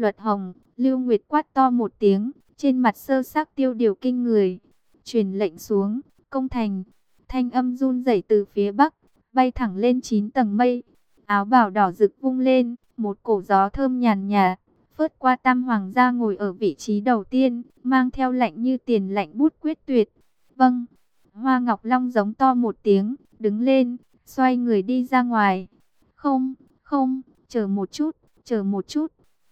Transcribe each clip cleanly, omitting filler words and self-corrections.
Luật Hồng, Lưu Nguyệt quát to một tiếng, trên mặt sơ xác tiêu điều kinh người. Truyền lệnh xuống, công thành. Thanh âm run rẩy từ phía bắc, bay thẳng lên 9 tầng mây. Áo bào đỏ rực vung lên, một cổ gió thơm nhàn nhạt phớt qua Tam Hoàng gia ngồi ở vị trí đầu tiên, mang theo lạnh như tiền lạnh bút quyết tuyệt. Vâng. Hoa Ngọc Long giống to một tiếng, đứng lên, xoay người đi ra ngoài. Không, không, chờ một chút, chờ một chút.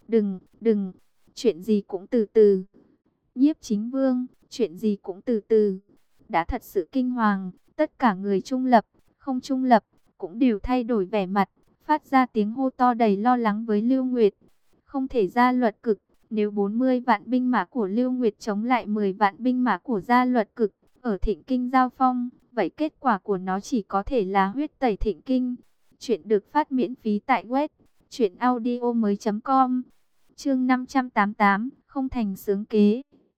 Đừng, chuyện gì cũng từ từ. Nhiếp Chính Vương, chuyện gì cũng từ từ. Đã thật sự kinh hoàng, tất cả người trung lập, không trung lập, cũng đều thay đổi vẻ mặt, phát ra tiếng hô to đầy lo lắng với Lưu Nguyệt. Không thể ra luật cực, nếu 40 vạn binh mã của Lưu Nguyệt chống lại 10 vạn binh mã của gia luật cực, ở Thịnh Kinh giao phong, vậy kết quả của nó chỉ có thể là huyết tẩy Thịnh Kinh. Chuyện được phát miễn phí tại web truyệnaudiomoi.com. Chương 588, không thành xướng kế.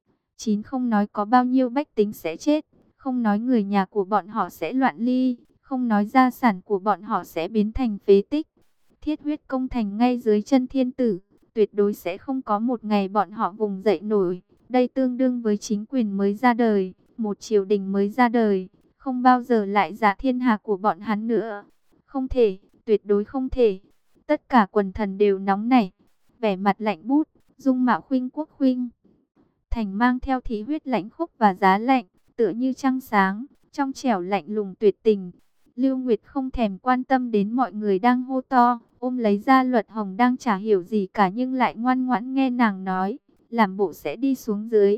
Không nói có bao nhiêu bách tính sẽ chết, không nói người nhà của bọn họ sẽ loạn ly, không nói gia sản của bọn họ sẽ biến thành phế tích. Thiết huyết công thành ngay dưới chân thiên tử, tuyệt đối sẽ không có một ngày bọn họ vùng dậy nổi. Đây tương đương với chính quyền mới ra đời, một triều đình mới ra đời, không bao giờ lại giả thiên hạ của bọn hắn nữa. Không thể, tuyệt đối không thể. Tất cả quần thần đều nóng nảy, vẻ mặt lạnh bút, dung mạo khuynh quốc khuynh thành mang theo khí huyết lãnh khốc và giá lạnh, tựa như trăng sáng, trong trẻo lạnh lùng tuyệt tình. Lưu Nguyệt không thèm quan tâm đến mọi người đang hô to, ôm lấy Gia Luật Hồng đang chả hiểu gì cả nhưng lại ngoan ngoãn nghe nàng nói, làm bộ sẽ đi xuống dưới.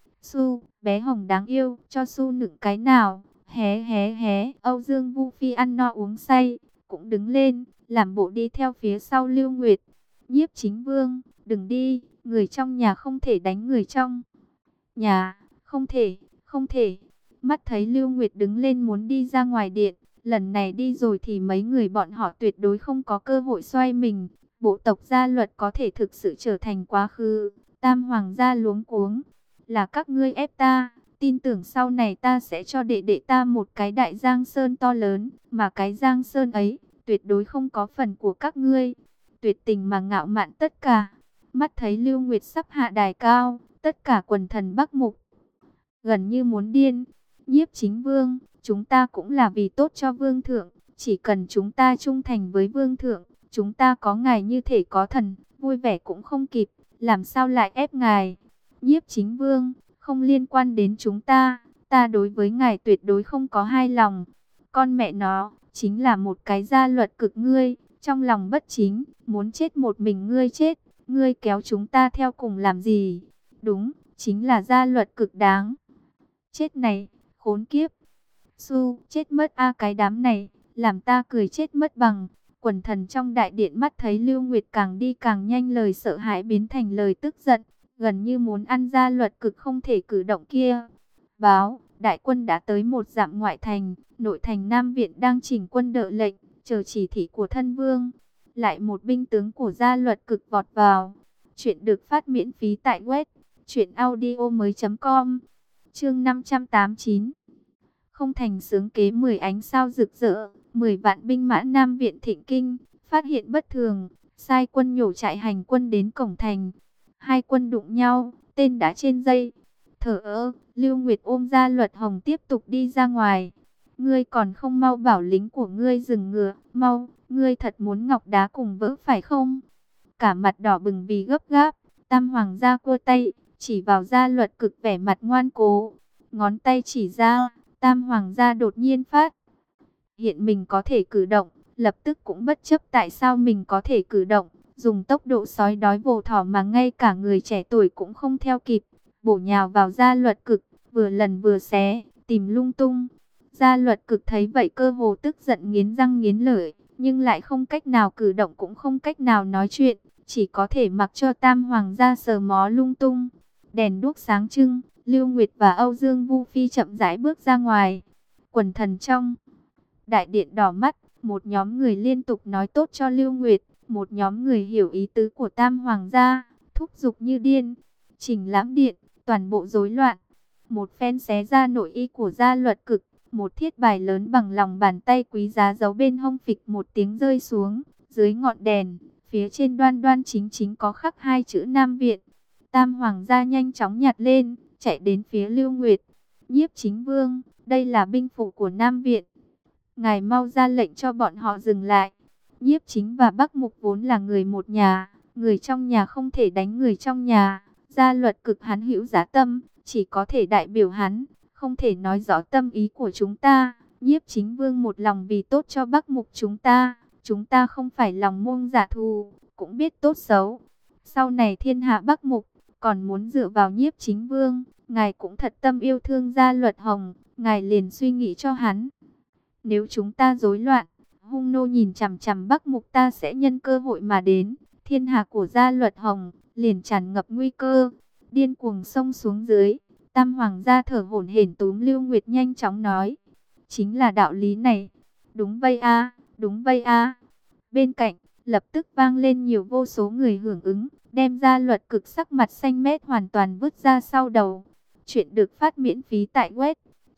Su, bé Hồng đáng yêu, cho Su nựng cái nào, hé hé hé. Âu Dương Vu Phi ăn no uống say, cũng đứng lên, làm bộ đi theo phía sau Lưu Nguyệt. Nhiếp Chính Vương, đừng đi, người trong nhà không thể đánh người trong nhà, không thể, không thể. Mắt thấy Lưu Nguyệt đứng lên muốn đi ra ngoài điện, lần này đi rồi thì mấy người bọn họ tuyệt đối không có cơ hội xoay mình. Bộ tộc Gia Luật có thể thực sự trở thành quá khứ. Tam Hoàng gia luống cuống, là các ngươi ép ta, tin tưởng sau này ta sẽ cho đệ đệ ta một cái đại giang sơn to lớn, mà cái giang sơn ấy tuyệt đối không có phần của các ngươi. Tuyệt tình mà ngạo mạn tất cả. Mắt thấy Lưu Nguyệt sắp hạ đài cao, tất cả quần thần Bắc Mục gần như muốn điên. Nhiếp Chính Vương, chúng ta cũng là vì tốt cho Vương thượng, chỉ cần chúng ta trung thành với Vương thượng, chúng ta có ngài như thể có thần, vui vẻ cũng không kịp, làm sao lại ép ngài. Nhiếp Chính Vương, không liên quan đến chúng ta, ta đối với ngài tuyệt đối không có hai lòng. Con mẹ nó, chính là một cái gia luật cực ngươi, trong lòng bất chính, muốn chết một mình ngươi chết, ngươi kéo chúng ta theo cùng làm gì? Đúng, chính là gia luật cực đáng chết này, khốn kiếp. Su, chết mất a cái đám này, làm ta cười chết mất bằng. Quần thần trong đại điện mắt thấy Lưu Nguyệt càng đi càng nhanh, lời sợ hãi biến thành lời tức giận, gần như muốn ăn gia luật cực không thể cử động kia. Báo, đại quân đã tới một dặm ngoại thành, nội thành Nam Viện đang chỉnh quân đợi lệnh, chờ chỉ thị của thân vương. Lại một binh tướng của gia luật cực vọt vào. Chuyện được phát miễn phí tại web truyệnaudiomoi.com. Chương 589. Không thành xướng kế 10 ánh sao rực rỡ, 10 vạn binh mã Nam Viện Thịnh Kinh, phát hiện bất thường, sai quân nhổ trại hành quân đến cổng thành. Hai quân đụng nhau, tên đã trên dây. Thở ơ, Lưu Nguyệt ôm Gia Luật Hồng tiếp tục đi ra ngoài. Ngươi còn không mau bảo lính của ngươi dừng ngựa, mau, ngươi thật muốn ngọc đá cùng vỡ phải không? Cả mặt đỏ bừng vì gấp gáp, Tam Hoàng gia cua tay, chỉ vào Gia Luật cực vẻ mặt ngoan cố. Ngón tay chỉ ra, Tam Hoàng gia đột nhiên phát hiện mình có thể cử động, lập tức cũng bất chấp tại sao mình có thể cử động, dùng tốc độ sói đói vồ thỏ mà ngay cả người trẻ tuổi cũng không theo kịp, bổ nhào vào Gia Luật cực, vừa lần vừa xé, tìm lung tung. Gia Luật cực thấy vậy cơ hồ tức giận nghiến răng nghiến lợi, nhưng lại không cách nào cử động cũng không cách nào nói chuyện, chỉ có thể mặc cho Tam Hoàng gia sờ mó lung tung. Đèn đuốc sáng trưng, Lưu Nguyệt và Âu Dương Vu Phi chậm rãi bước ra ngoài. Quần thần trong đại điện đỏ mắt, một nhóm người liên tục nói tốt cho Lưu Nguyệt, một nhóm người hiểu ý tứ của Tam Hoàng gia, thúc giục như điên. Trình Lãm điện, toàn bộ rối loạn. Một phen xé ra nội y của Gia Luật cực, một thiết bài lớn bằng lòng bàn tay quý giá giấu bên hông phịch một tiếng rơi xuống, dưới ngọn đèn, Phía trên đoan đoan chính chính có khắc hai chữ Nam Viện. Tam hoàng gia nhanh chóng nhặt lên, chạy đến phía Lưu Nguyệt. Nhiếp Chính Vương, đây là binh phủ của Nam Viện. Ngài mau ra lệnh cho bọn họ dừng lại. Nhiếp Chính và Bắc Mục vốn là người một nhà, người trong nhà không thể đánh người trong nhà. Gia luật cực hắn hữu giá tâm, chỉ có thể đại biểu hắn, không thể nói rõ tâm ý của chúng ta. Nhiếp Chính Vương một lòng vì tốt cho Bắc Mục chúng ta không phải lòng muông giả thù, cũng biết tốt xấu. Sau này thiên hạ Bắc Mục, còn muốn dựa vào Nhiếp Chính Vương, ngài cũng thật tâm yêu thương Gia Luật Hồng, ngài liền suy nghĩ cho hắn. Nếu chúng ta rối loạn, hung nô nhìn chằm chằm Bắc Mục ta sẽ nhân cơ hội mà đến, thiên hạ của Gia Luật Hồng liền tràn ngập nguy cơ, điên cuồng xông xuống dưới. Tam hoàng gia thở hổn hển túm Lưu Nguyệt nhanh chóng nói, chính là đạo lý này. Đúng vậy a, đúng vậy a. Bên cạnh, lập tức vang lên nhiều vô số người hưởng ứng, đem Gia Luật Cực sắc mặt xanh mét hoàn toàn vứt ra sau đầu. Chuyện được phát miễn phí tại web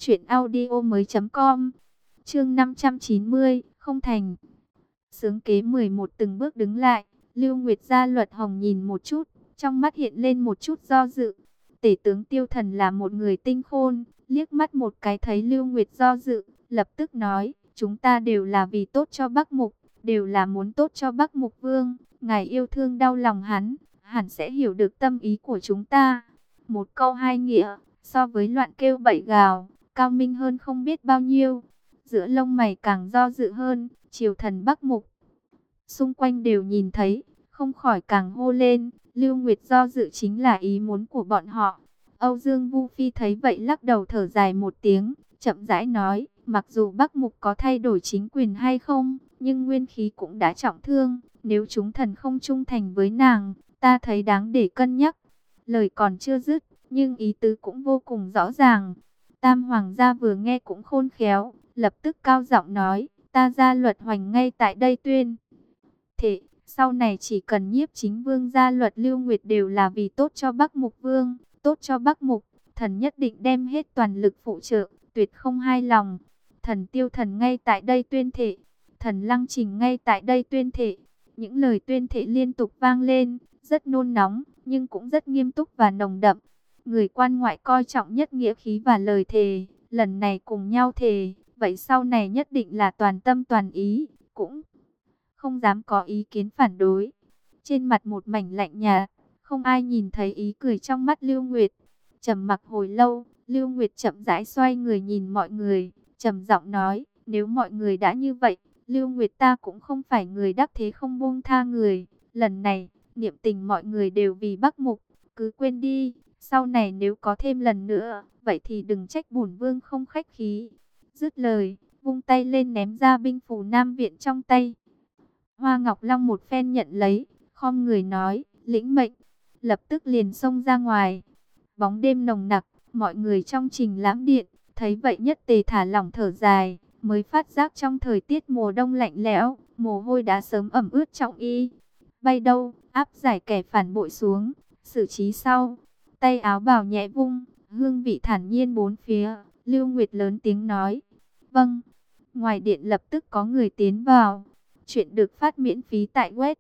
truyệnaudiomoi.com. Chương 590, không thành. Sướng kế 11 từng bước đứng lại, Lưu Nguyệt Gia Luật Hồng nhìn một chút, trong mắt hiện lên một chút do dự. Tể tướng Tiêu Thần là một người tinh khôn, liếc mắt một cái thấy Lưu Nguyệt do dự, lập tức nói, chúng ta đều là vì tốt cho Bắc Mục, đều là muốn tốt cho Bắc Mục Vương, ngài yêu thương đau lòng hắn, hẳn sẽ hiểu được tâm ý của chúng ta. Một câu hai nghĩa, so với loạn kêu bậy gào, cao minh hơn không biết bao nhiêu. Giữa lông mày càng do dự hơn, triều thần Bắc Mục xung quanh đều nhìn thấy, không khỏi càng hô lên, Lưu Nguyệt do dự chính là ý muốn của bọn họ. Âu Dương Vu Phi thấy vậy lắc đầu thở dài một tiếng, chậm rãi nói, mặc dù Bắc Mục có thay đổi chính quyền hay không, nhưng nguyên khí cũng đã trọng thương, nếu chúng thần không trung thành với nàng, ta thấy đáng để cân nhắc. Lời còn chưa dứt, nhưng ý tứ cũng vô cùng rõ ràng. Tam hoàng gia vừa nghe cũng khôn khéo, lập tức cao giọng nói, ta Gia Luật Hoành ngay tại đây tuyên thể, sau này chỉ cần Nhiếp Chính Vương Gia Luật Lưu Nguyệt đều là vì tốt cho Bắc Mục Vương, tốt cho Bắc Mục, thần nhất định đem hết toàn lực phụ trợ, tuyệt không hai lòng. Thần Tiêu Thần ngay tại đây tuyên thể, thần Lăng Trình ngay tại đây tuyên thể. Những lời tuyên thể liên tục vang lên, rất nôn nóng, nhưng cũng rất nghiêm túc và nồng đậm. Người quan ngoại coi trọng nhất nghĩa khí và lời thề, lần này cùng nhau thề, vậy sau này nhất định là toàn tâm toàn ý, cũng không dám có ý kiến phản đối. Trên mặt một mảnh lạnh nhạt, không ai nhìn thấy ý cười trong mắt Lưu Nguyệt. Trầm mặc hồi lâu, Lưu Nguyệt chậm rãi xoay người nhìn mọi người, trầm giọng nói, nếu mọi người đã như vậy, Lưu Nguyệt ta cũng không phải người đắc thế không buông tha người. Lần này, niệm tình mọi người đều vì Bắc Mục, cứ quên đi, sau này nếu có thêm lần nữa, vậy thì đừng trách bổn vương không khách khí. Dứt lời, vung tay lên ném ra binh phù Nam Viện trong tay. Hoa Ngọc Long một phen nhận lấy, khom người nói, lĩnh mệnh, lập tức liền xông ra ngoài. Bóng đêm nồng nặc, mọi người trong Trình Lãm Điện, thấy vậy nhất tề thả lỏng thở dài, mới phát giác trong thời tiết mùa đông lạnh lẽo, mồ hôi đã sớm ẩm ướt trọng y. Bay đâu, áp giải kẻ phản bội xuống, xử trí sau. Tay áo bào nhẹ vung, hương vị thản nhiên bốn phía, Lưu Nguyệt lớn tiếng nói, vâng. Ngoài điện lập tức có người tiến vào. Chuyện được phát miễn phí tại web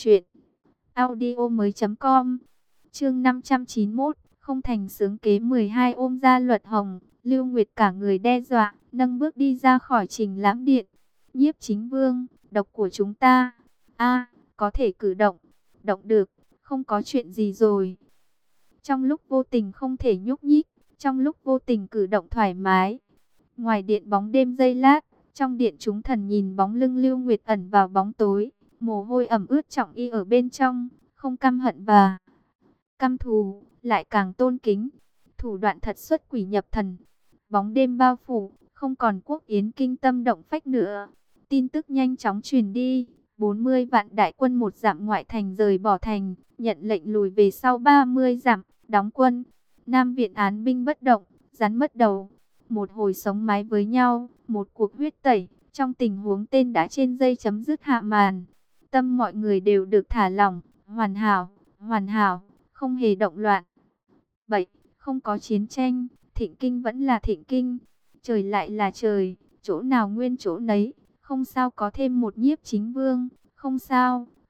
truyệnaudiomoi.com. Chương 591, không thành sướng kế 12 ôm Gia Luật Hồng, Lưu Nguyệt cả người đe dọa, nâng bước đi ra khỏi Trình Lãm Điện. Nhiếp Chính Vương, độc của chúng ta, có thể cử động, động được, không có chuyện gì rồi. Trong lúc vô tình không thể nhúc nhích, trong lúc vô tình cử động thoải mái. Ngoài điện bóng đêm giây lát, trong điện chúng thần nhìn bóng lưng Lưu Nguyệt ẩn vào bóng tối, mồ hôi ẩm ướt trọng y ở bên trong, không căm hận và căm thù, lại càng tôn kính. Thủ đoạn thật xuất quỷ nhập thần. Bóng đêm bao phủ, không còn quốc yến kinh tâm động phách nữa. Tin tức nhanh chóng truyền đi, 40 vạn đại quân một dặm ngoại thành rời bỏ thành, nhận lệnh lùi về sau 30 dặm, đóng quân. Nam Viện án binh bất động, rắn mất đầu. Một hồi sống mái với nhau, một cuộc huyết tẩy, trong tình huống tên đã trên dây chấm dứt hạ màn. Tâm mọi người đều được thả lỏng, hoàn hảo, không hề động loạn. Vậy, không có chiến tranh, thịnh kinh vẫn là thịnh kinh, trời lại là trời, chỗ nào nguyên chỗ nấy, không sao có thêm một Nhiếp Chính Vương, không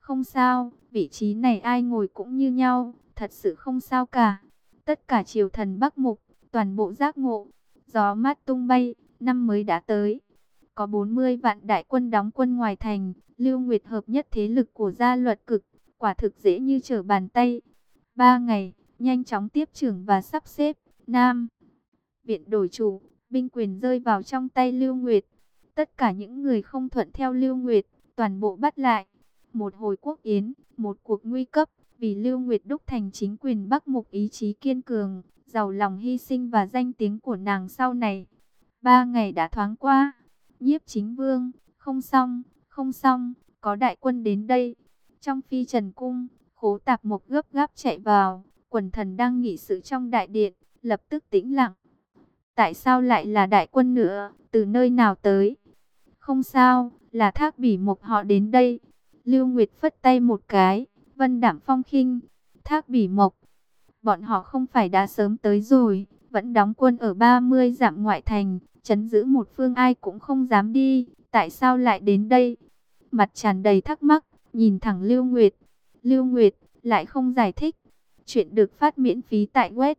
Không sao, vị trí này ai ngồi cũng như nhau, thật sự không sao cả. Tất cả triều thần Bắc Mục, toàn bộ giác ngộ, gió mát tung bay, năm mới đã tới. Có 40 vạn đại quân đóng quân ngoài thành, Lưu Nguyệt hợp nhất thế lực của gia luật cực, quả thực dễ như trở bàn tay. 3 ngày, nhanh chóng tiếp trưởng và sắp xếp, Nam Viện đổi chủ, binh quyền rơi vào trong tay Lưu Nguyệt. Tất cả những người không thuận theo Lưu Nguyệt, toàn bộ bắt lại. Một hồi quốc yến, một cuộc nguy cấp, vì Lưu Nguyệt đúc thành chính quyền Bắc Mục ý chí kiên cường, giàu lòng hy sinh và danh tiếng của nàng sau này. 3 ngày đã thoáng qua, Nhiếp Chính Vương, không xong, không xong, có đại quân đến đây. Trong phi trần cung, Khố Tạp Mộc gấp gáp chạy vào, quần thần đang nghị sự trong đại điện, lập tức tĩnh lặng. Tại sao lại là đại quân nữa, từ nơi nào tới? Không sao, là Thác Bỉ Mộc họ đến đây. Lưu Nguyệt phất tay một cái, vân đạm phong khinh. Thác Bỉ Mộc, bọn họ không phải đã sớm tới rồi, vẫn đóng quân ở 30 dặm ngoại thành, trấn giữ một phương ai cũng không dám đi, tại sao lại đến đây? Mặt tràn đầy thắc mắc, nhìn thẳng Lưu Nguyệt. Lưu Nguyệt lại không giải thích. Chuyện được phát miễn phí tại web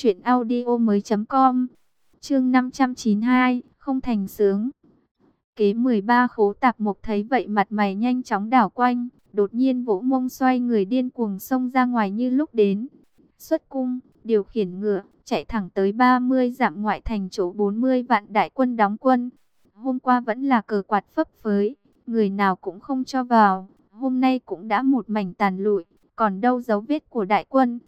truyệnaudiomoi.com. Chương 592, không thành sướng. Kế 13 Khố Tạp Mộc thấy vậy mặt mày nhanh chóng đảo quanh, đột nhiên vỗ mông xoay người điên cuồng xông ra ngoài như lúc đến. Xuất cung, điều khiển ngựa, chạy thẳng tới 30 dặm ngoại thành chỗ 40 vạn đại quân đóng quân. Hôm qua vẫn là cờ quạt phấp phới, người nào cũng không cho vào, hôm nay cũng đã một mảnh tàn lụi, còn đâu dấu vết của đại quân.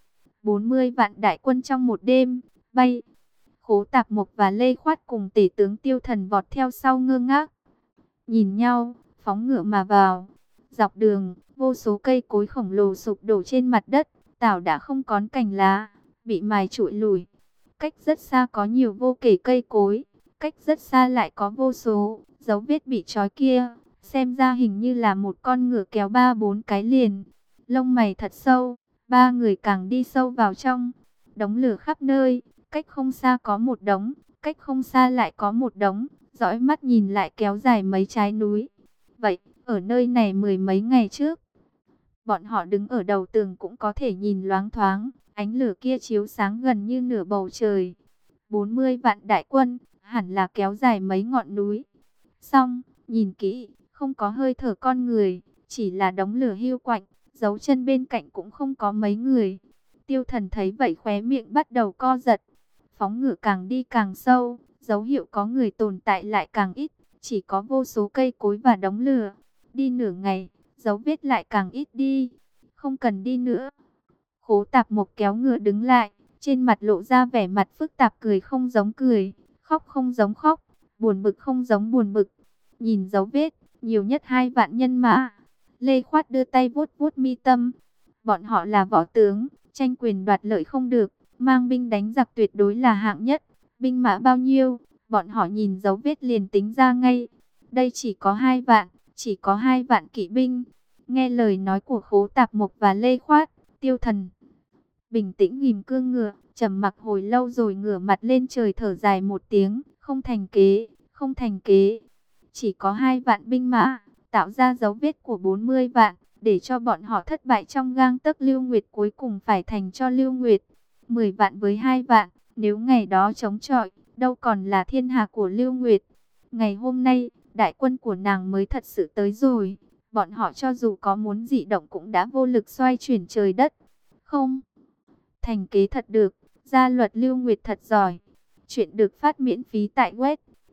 40 vạn đại quân trong một đêm, bay. Khố Tạp Mộc và Lê Khoát cùng tể tướng Tiêu Thần vọt theo sau ngơ ngác. Nhìn nhau, phóng ngựa mà vào. Dọc đường, vô số cây cối khổng lồ sụp đổ trên mặt đất, tảo đã không còn cành lá, bị mài trụi lủi. Cách rất xa có nhiều vô kể cây cối, cách rất xa lại có vô số dấu vết bị trói kia. Xem ra hình như là một con ngựa kéo 3-4 cái liền. Lông mày thật sâu, ba người càng đi sâu vào trong. Đống lửa khắp nơi, cách không xa có một đống, cách không xa lại có một đống, dõi mắt nhìn lại kéo dài mấy trái núi. Vậy, ở nơi này mười mấy ngày trước, bọn họ đứng ở đầu tường cũng có thể nhìn loáng thoáng, ánh lửa kia chiếu sáng gần như nửa bầu trời. 40 vạn đại quân, hẳn là kéo dài mấy ngọn núi. Xong, nhìn kỹ, không có hơi thở con người, chỉ là đống lửa hiu quạnh, dấu chân bên cạnh cũng không có mấy người. Tiêu Thần thấy vậy khóe miệng bắt đầu co giật. Phóng ngựa càng đi càng sâu, dấu hiệu có người tồn tại lại càng ít, chỉ có vô số cây cối và đống lửa. Đi nửa ngày, dấu vết lại càng ít đi. Không cần đi nữa. Khố Tạp Mộc kéo ngựa đứng lại, trên mặt lộ ra vẻ mặt phức tạp, cười không giống cười, khóc không giống khóc, buồn bực không giống buồn bực. Nhìn dấu vết, nhiều nhất 2 vạn nhân mã. Lê Khoát đưa tay vuốt vuốt mi tâm. Bọn họ là võ tướng, tranh quyền đoạt lợi không được, mang binh đánh giặc tuyệt đối là hạng nhất. Binh mã bao nhiêu, bọn họ nhìn dấu vết liền tính ra ngay. Đây chỉ có 2 vạn, chỉ có 2 vạn kỵ binh. Nghe lời nói của Khố Tạp Mộc và Lê Khoát, Tiêu Thần bình tĩnh ghim cương ngựa, trầm mặc hồi lâu rồi ngửa mặt lên trời thở dài một tiếng, không thành kế, không thành kế. Chỉ có 2 vạn binh mã, tạo ra dấu vết của 40 vạn, để cho bọn họ thất bại trong gang tấc. Lưu Nguyệt cuối cùng phải thành cho Lưu Nguyệt. 10 vạn với 2 vạn, nếu ngày đó chống chọi, đâu còn là thiên hạ của Lưu Nguyệt. Ngày hôm nay, đại quân của nàng mới thật sự tới rồi. Bọn họ cho dù có muốn dị động cũng đã vô lực xoay chuyển trời đất. Không thành kế thật được, gia luật Lưu Nguyệt thật giỏi. Chuyện được phát miễn phí tại web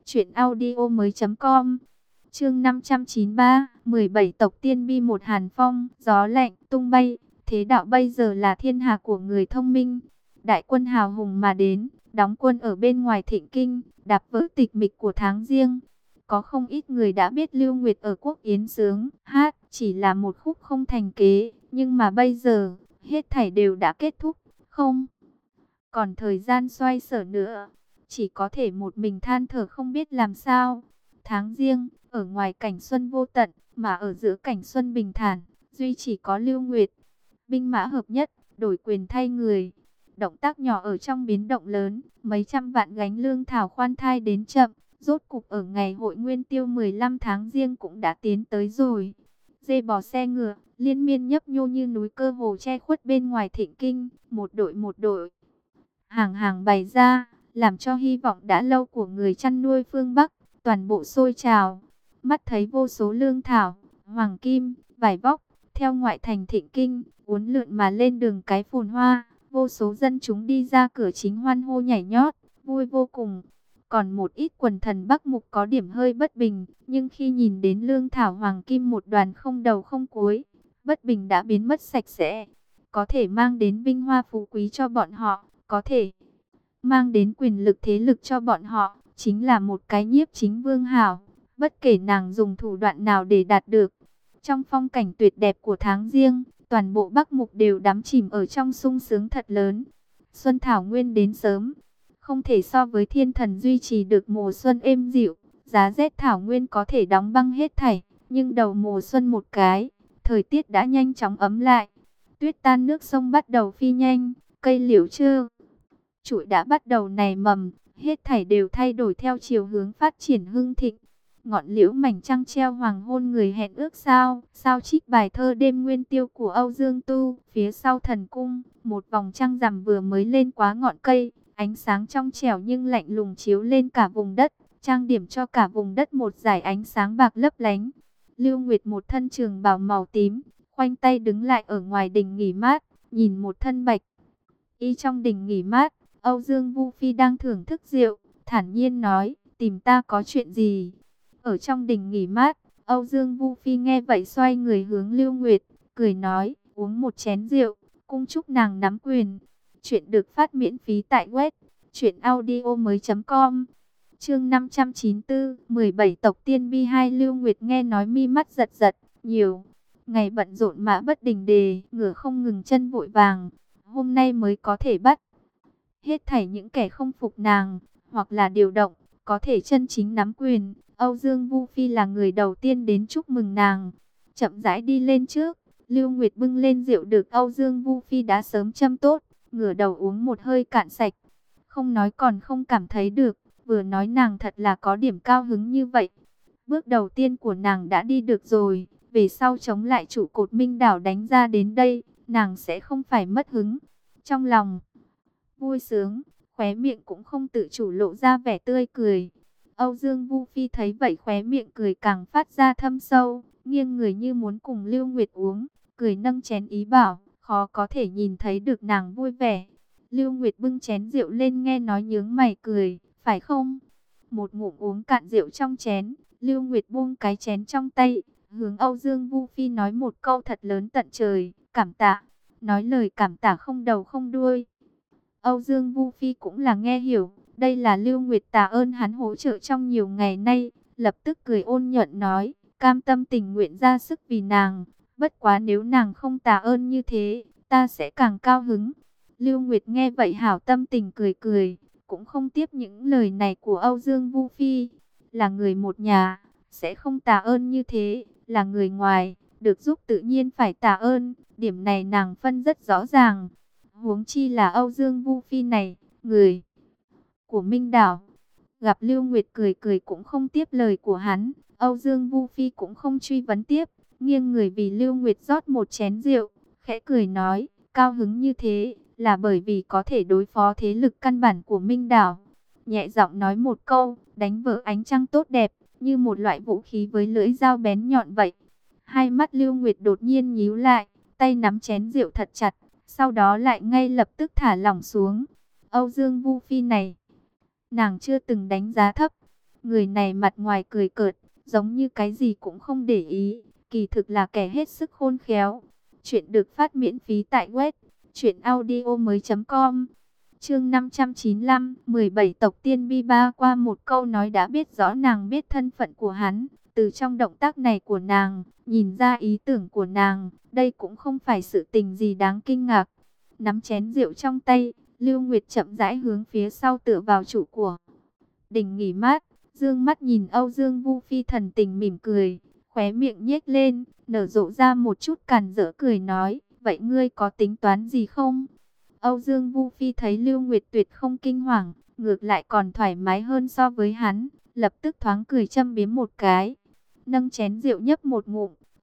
truyệnaudiomoi.com. Chương 593, 17 tộc tiên bi một hàn phong, gió lạnh tung bay, thế đạo bây giờ là thiên hạ của người thông minh. Đại quân hào hùng mà đến, đóng quân ở bên ngoài Thịnh Kinh, đạp vỡ tịch mịch của tháng Giêng. Có không ít người đã biết Lưu Nguyệt ở Quốc Yến sướng hát, chỉ là một khúc không thành kế, nhưng mà bây giờ, hết thảy đều đã kết thúc, không còn thời gian xoay sở nữa, chỉ có thể một mình than thở không biết làm sao. Tháng Giêng, ở ngoài cảnh xuân vô tận, mà ở giữa cảnh xuân bình thản, duy chỉ có Lưu Nguyệt. Binh mã hợp nhất, đổi quyền thay người. Động tác nhỏ ở trong biến động lớn, mấy trăm vạn gánh lương thảo khoan thai đến chậm, rốt cục ở ngày hội Nguyên Tiêu 15 tháng Giêng cũng đã tiến tới rồi. dê bò xe ngựa, liên miên nhấp nhô như núi cơ hồ che khuất bên ngoài Thịnh Kinh, một đội, hàng hàng bày ra, làm cho hy vọng đã lâu của người chăn nuôi phương Bắc, toàn bộ sôi trào. Mắt thấy vô số lương thảo, hoàng kim, vải vóc, theo ngoại thành Thịnh Kinh, uốn lượn mà lên đường cái phồn hoa, vô số dân chúng đi ra cửa chính hoan hô nhảy nhót, vui vô cùng. Còn một ít quần thần Bắc Mục có điểm hơi bất bình, nhưng khi nhìn đến lương thảo hoàng kim một đoàn không đầu không cuối, bất bình đã biến mất sạch sẽ. Có thể mang đến vinh hoa phú quý cho bọn họ, có thể mang đến quyền lực thế lực cho bọn họ, chính là một cái nhiếp chính vương hảo, bất kể nàng dùng thủ đoạn nào để đạt được. Trong phong cảnh tuyệt đẹp của tháng riêng, toàn bộ Bắc Mục đều đắm chìm ở trong sung sướng thật lớn. Xuân thảo nguyên đến sớm, không thể so với thiên thần duy trì được mùa xuân êm dịu, giá rét thảo nguyên có thể đóng băng hết thảy, nhưng đầu mùa xuân một cái, thời tiết đã nhanh chóng ấm lại. Tuyết tan nước sông bắt đầu phi nhanh, cây liễu chưa trụi đã bắt đầu nảy mầm, hết thảy đều thay đổi theo chiều hướng phát triển hưng thịnh. Ngọn liễu mảnh trăng treo hoàng hôn người hẹn ước sao, sao trích bài thơ đêm nguyên tiêu của Âu Dương Tu. Phía sau thần cung, một vòng trăng rằm vừa mới lên quá ngọn cây, ánh sáng trong trẻo nhưng lạnh lùng chiếu lên cả vùng đất, trang điểm cho cả vùng đất một dải ánh sáng bạc lấp lánh. Lưu Nguyệt một thân trường bào màu tím, khoanh tay đứng lại ở ngoài đình nghỉ mát, nhìn một thân bạch y trong đình nghỉ mát. Âu Dương Vu Phi đang thưởng thức rượu, thản nhiên nói, tìm ta có chuyện gì? Ở trong đình nghỉ mát, Âu Dương Vu Phi nghe vậy xoay người hướng Lưu Nguyệt, cười nói, uống một chén rượu, cung chúc nàng nắm quyền. Chuyện được phát miễn phí tại web truyệnaudiomoi.com. Chương 594, 17 tộc tiên bi 2. Lưu Nguyệt nghe nói mi mắt giật giật, nhiều ngày bận rộn mã bất đình đề, ngựa không ngừng chân vội vàng, hôm nay mới có thể bắt hết thảy những kẻ không phục nàng, hoặc là điều động, có thể chân chính nắm quyền. Âu Dương Vu Phi là người đầu tiên đến chúc mừng nàng. Chậm rãi đi lên trước, Lưu Nguyệt bưng lên rượu được Âu Dương Vu Phi đã sớm châm tốt, ngửa đầu uống một hơi cạn sạch. Không nói còn không cảm thấy được, vừa nói nàng thật là có điểm cao hứng như vậy. Bước đầu tiên của nàng đã đi được rồi, về sau chống lại trụ cột Minh Đảo đánh ra đến đây, nàng sẽ không phải mất hứng. Trong lòng vui sướng, khóe miệng cũng không tự chủ lộ ra vẻ tươi cười. Âu Dương Vu Phi thấy vậy khóe miệng cười càng phát ra thâm sâu, nghiêng người như muốn cùng Lưu Nguyệt uống, cười nâng chén ý bảo, khó có thể nhìn thấy được nàng vui vẻ. Lưu Nguyệt bưng chén rượu lên nghe nói nhướng mày cười, phải không? Một ngụm uống cạn rượu trong chén, Lưu Nguyệt buông cái chén trong tay, hướng Âu Dương Vu Phi nói một câu thật lớn tận trời, cảm tạ, nói lời cảm tạ không đầu không đuôi. Âu Dương Vu Phi cũng là nghe hiểu, đây là Lưu Nguyệt tạ ơn hắn hỗ trợ trong nhiều ngày nay, lập tức cười ôn nhuận nói, cam tâm tình nguyện ra sức vì nàng, bất quá nếu nàng không tạ ơn như thế, ta sẽ càng cao hứng. Lưu Nguyệt nghe vậy hảo tâm tình cười cười, cũng không tiếp những lời này của Âu Dương Vu Phi, là người một nhà, sẽ không tạ ơn như thế, là người ngoài, được giúp tự nhiên phải tạ ơn, điểm này nàng phân rất rõ ràng. Huống chi là Âu Dương Vu Phi này, người của Minh Đảo. Gặp Lưu Nguyệt cười cười cũng không tiếp lời của hắn, Âu Dương Vu Phi cũng không truy vấn tiếp, nghiêng người vì Lưu Nguyệt rót một chén rượu, khẽ cười nói, cao hứng như thế, là bởi vì có thể đối phó thế lực căn bản của Minh Đảo. Nhẹ giọng nói một câu, đánh vỡ ánh trăng tốt đẹp, như một loại vũ khí với lưỡi dao bén nhọn vậy. Hai mắt Lưu Nguyệt đột nhiên nhíu lại, tay nắm chén rượu thật chặt, sau đó lại ngay lập tức thả lỏng xuống. Âu Dương Vu Phi này, nàng chưa từng đánh giá thấp. Người này mặt ngoài cười cợt, giống như cái gì cũng không để ý, kỳ thực là kẻ hết sức khôn khéo. Chuyện được phát miễn phí tại web truyệnaudiomoi.com. Chương 595, 17 tộc tiên bi ba. Qua một câu nói đã biết rõ nàng biết thân phận của hắn, từ trong động tác này của nàng, nhìn ra ý tưởng của nàng, đây cũng không phải sự tình gì đáng kinh ngạc. Nắm chén rượu trong tay, Lưu Nguyệt chậm rãi hướng phía sau tựa vào trụ của đình nghỉ mát, dương mắt nhìn Âu Dương Vu Phi thần tình mỉm cười, khóe miệng nhếch lên, nở rộ ra một chút càn rỡ cười nói, vậy ngươi có tính toán gì không? Âu Dương Vu Phi thấy Lưu Nguyệt tuyệt không kinh hoàng, ngược lại còn thoải mái hơn so với hắn, lập tức thoáng cười châm biếm một cái, nâng chén rượu nhấp một ngụm.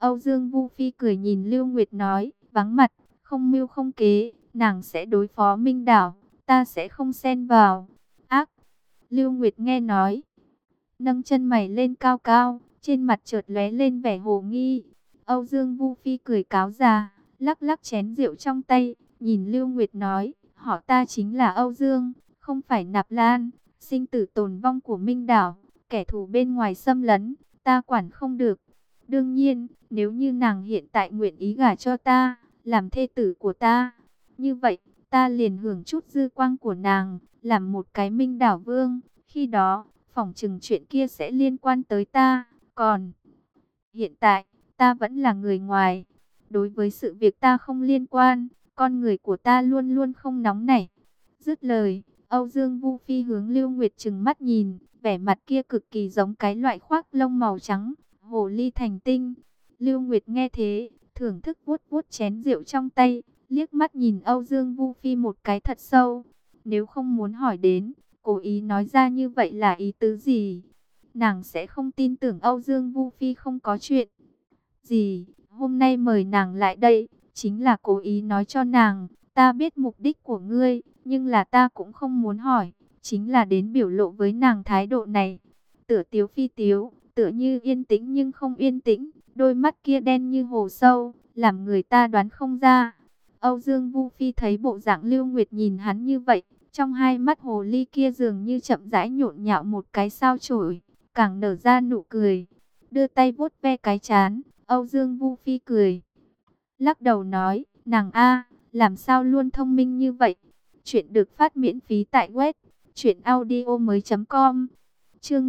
Âu Dương Vu Phi cười nhìn Lưu Nguyệt nói, vắng mặt, không mưu không kế, nàng sẽ đối phó Minh Đảo, ta sẽ không xen vào. Ác, Lưu Nguyệt nghe nói, nâng chân mày lên cao cao, trên mặt chợt lóe lên vẻ hồ nghi. Âu Dương Vu Phi cười cáo già, lắc lắc chén rượu trong tay, nhìn Lưu Nguyệt nói, họ ta chính là Âu Dương, không phải Nạp Lan, sinh tử tồn vong của Minh Đảo, kẻ thù bên ngoài xâm lấn, ta quản không được. Đương nhiên, nếu như nàng hiện tại nguyện ý gả cho ta, làm thê tử của ta, như vậy, ta liền hưởng chút dư quang của nàng, làm một cái Minh Đảo vương, khi đó, phỏng chừng chuyện kia sẽ liên quan tới ta, còn hiện tại, ta vẫn là người ngoài. Đối với sự việc ta không liên quan, con người của ta luôn luôn không nóng nảy. Dứt lời, Âu Dương Vu Phi hướng Lưu Nguyệt trừng mắt nhìn, vẻ mặt kia cực kỳ giống cái loại khoác lông màu trắng, hồ ly thành tinh. Lưu Nguyệt nghe thế, thưởng thức vuốt vuốt chén rượu trong tay, liếc mắt nhìn Âu Dương Vu Phi một cái thật sâu. Nếu không muốn hỏi đến, cố ý nói ra như vậy là ý tứ gì? Nàng sẽ không tin tưởng Âu Dương Vu Phi không có chuyện gì. Hôm nay mời nàng lại đây, chính là cố ý nói cho nàng, ta biết mục đích của ngươi, nhưng là ta cũng không muốn hỏi, chính là đến biểu lộ với nàng thái độ này. Tựa tiếu phi tiếu, tựa như yên tĩnh nhưng không yên tĩnh, đôi mắt kia đen như hồ sâu, làm người ta đoán không ra. Âu Dương Vu Phi thấy bộ dạng Lưu Nguyệt nhìn hắn như vậy, trong hai mắt hồ ly kia dường như chậm rãi nhộn nhạo một cái sao chổi, càng nở ra nụ cười, đưa tay vuốt ve cái trán. Âu Dương Vu Phi cười, lắc đầu nói, nàng a, làm sao luôn thông minh như vậy. Chuyện được phát miễn phí tại web truyệnaudiomoi.com. Chương